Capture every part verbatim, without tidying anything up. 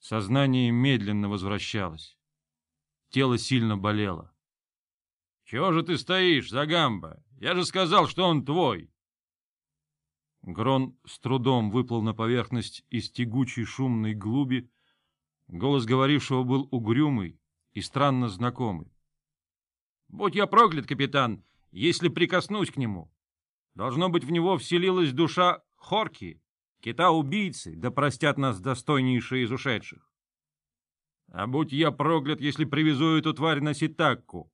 Сознание медленно возвращалось. Тело сильно болело. — Чего же ты стоишь, Загамба? Я же сказал, что он твой. Грон с трудом выплыл на поверхность из тягучей шумной глуби. Голос говорившего был угрюмый и странно знакомый. — Будь я проклят, капитан, если прикоснусь к нему. Должно быть, в него вселилась душа Хорки, кита-убийцы, да простят нас достойнейшие из ушедших. А будь я проклят, если привезу эту тварь на Ситакку.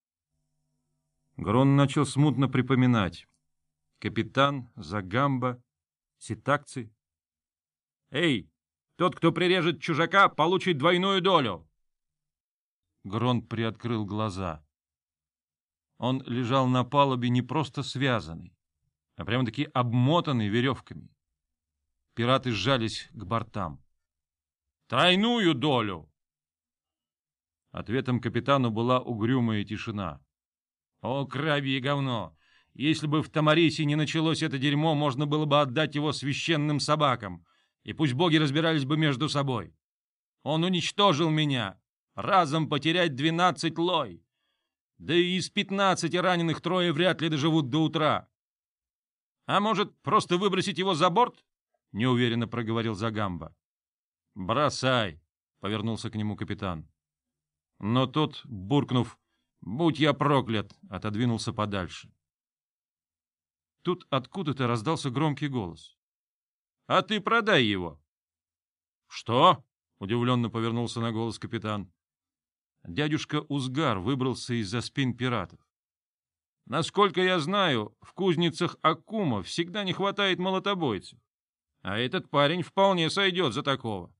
Грон начал смутно припоминать. Капитан, Загамба, ситакцы. «Эй, тот, кто прирежет чужака, получит двойную долю!» Грон приоткрыл глаза. Он лежал на палубе не просто связанный, а прямо-таки обмотанный веревками. Пираты сжались к бортам. «Тройную долю!» Ответом капитану была угрюмая тишина. «О, крабье говно! Если бы в Тамарисе не началось это дерьмо, можно было бы отдать его священным собакам, и пусть боги разбирались бы между собой. Он уничтожил меня, разом потерять двенадцать лой. Да и из пятнадцати раненых трое вряд ли доживут до утра. А может, просто выбросить его за борт?» — неуверенно проговорил Загамба. «Бросай!» — повернулся к нему капитан. Но тот, буркнув «Будь я проклят!» отодвинулся подальше. Тут откуда-то раздался громкий голос. — А ты продай его. — Что? — удивленно повернулся на голос капитан. Дядюшка Узгар выбрался из-за спин пиратов. — Насколько я знаю, в кузницах Аккума всегда не хватает молотобойцев, а этот парень вполне сойдет за такого.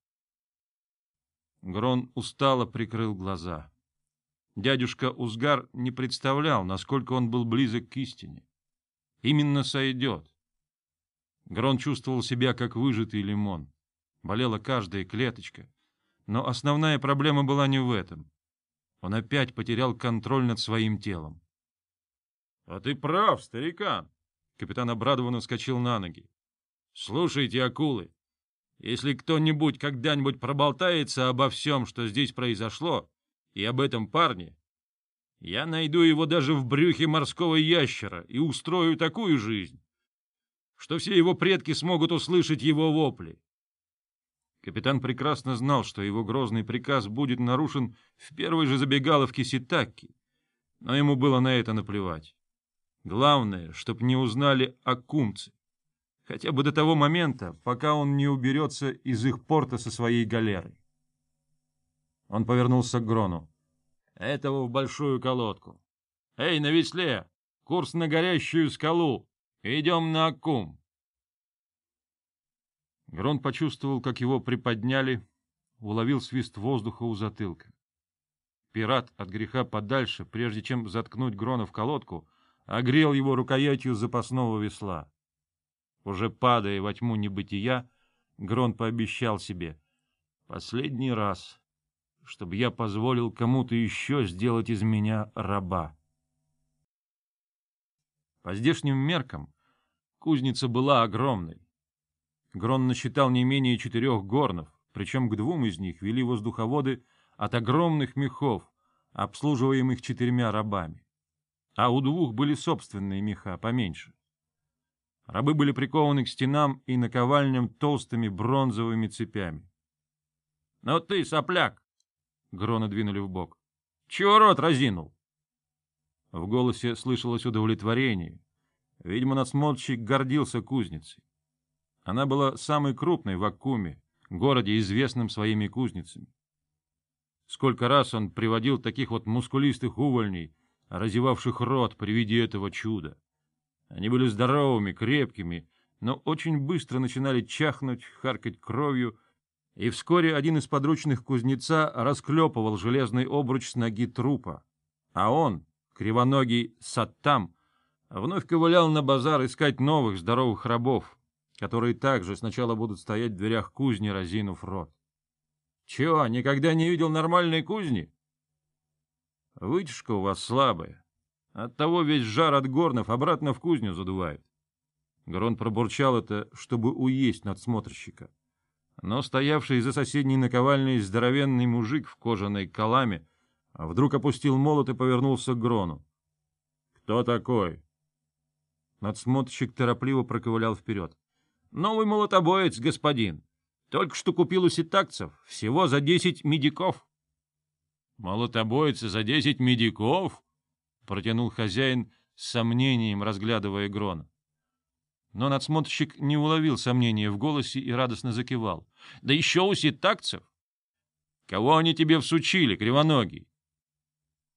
Грон устало прикрыл глаза. Дядюшка Узгар не представлял, насколько он был близок к истине. Именно сойдет. Грон чувствовал себя, как выжатый лимон. Болела каждая клеточка. Но основная проблема была не в этом. Он опять потерял контроль над своим телом. — А ты прав, старикан! — капитан обрадованно вскочил на ноги. — Слушайте, акулы, если кто-нибудь когда-нибудь проболтается обо всем, что здесь произошло, и об этом парне, я найду его даже в брюхе морского ящера и устрою такую жизнь, что все его предки смогут услышать его вопли. Капитан прекрасно знал, что его грозный приказ будет нарушен в первой же забегаловке Ситакки, но ему было на это наплевать. Главное, чтоб не узнали аккумцы, хотя бы до того момента, пока он не уберется из их порта со своей галерой. Он повернулся к Грону. Этого в большую колодку. Эй, на весле! Курс на горящую скалу! Идем на Аккум! Грон почувствовал, как его приподняли, уловил свист воздуха у затылка. Пират от греха подальше, прежде чем заткнуть Грона в колодку, огрел его рукоятью запасного весла. Уже падая во тьму небытия, Грон пообещал себе: «Последний раз, чтобы я позволил кому-то еще сделать из меня раба». По здешним меркам кузница была огромной. Грон насчитал не менее четырех горнов, причем к двум из них вели воздуховоды от огромных мехов, обслуживаемых четырьмя рабами. А у двух были собственные меха, поменьше. Рабы были прикованы к стенам и наковальням толстыми бронзовыми цепями. — Ну ты, сопляк! — Грона двинули вбок. — Чего рот разинул? В голосе слышалось удовлетворение. Видимо, надсмотрщик гордился кузницей. Она была самой крупной в Аккуме, городе, известном своими кузницами. Сколько раз он приводил таких вот мускулистых увольней, разевавших рот при виде этого чуда. Они были здоровыми, крепкими, но очень быстро начинали чахнуть, харкать кровью, и вскоре один из подручных кузнеца расклепывал железный обруч с ноги трупа, а он, кривоногий Саттам, вновь ковылял на базар искать новых здоровых рабов, которые также сначала будут стоять в дверях кузни, разинув рот. — Чего, никогда не видел нормальной кузни? — Вытяжка у вас слабая. Оттого весь жар от горнов обратно в кузню задувает. Грон пробурчал это, чтобы уесть надсмотрщика. Но стоявший за соседней наковальней здоровенный мужик в кожаной каламе вдруг опустил молот и повернулся к Грону. — Кто такой? Надсмотрщик торопливо проковылял вперед. — Новый молотобоец, господин. Только что купил у ситакцев. Всего за десять медиков. — Молотобоец за десять медиков? — протянул хозяин с сомнением, разглядывая Грона. Но надсмотрщик не уловил сомнения в голосе и радостно закивал. — Да еще у ситакцев! — Кого они тебе всучили, кривоногий?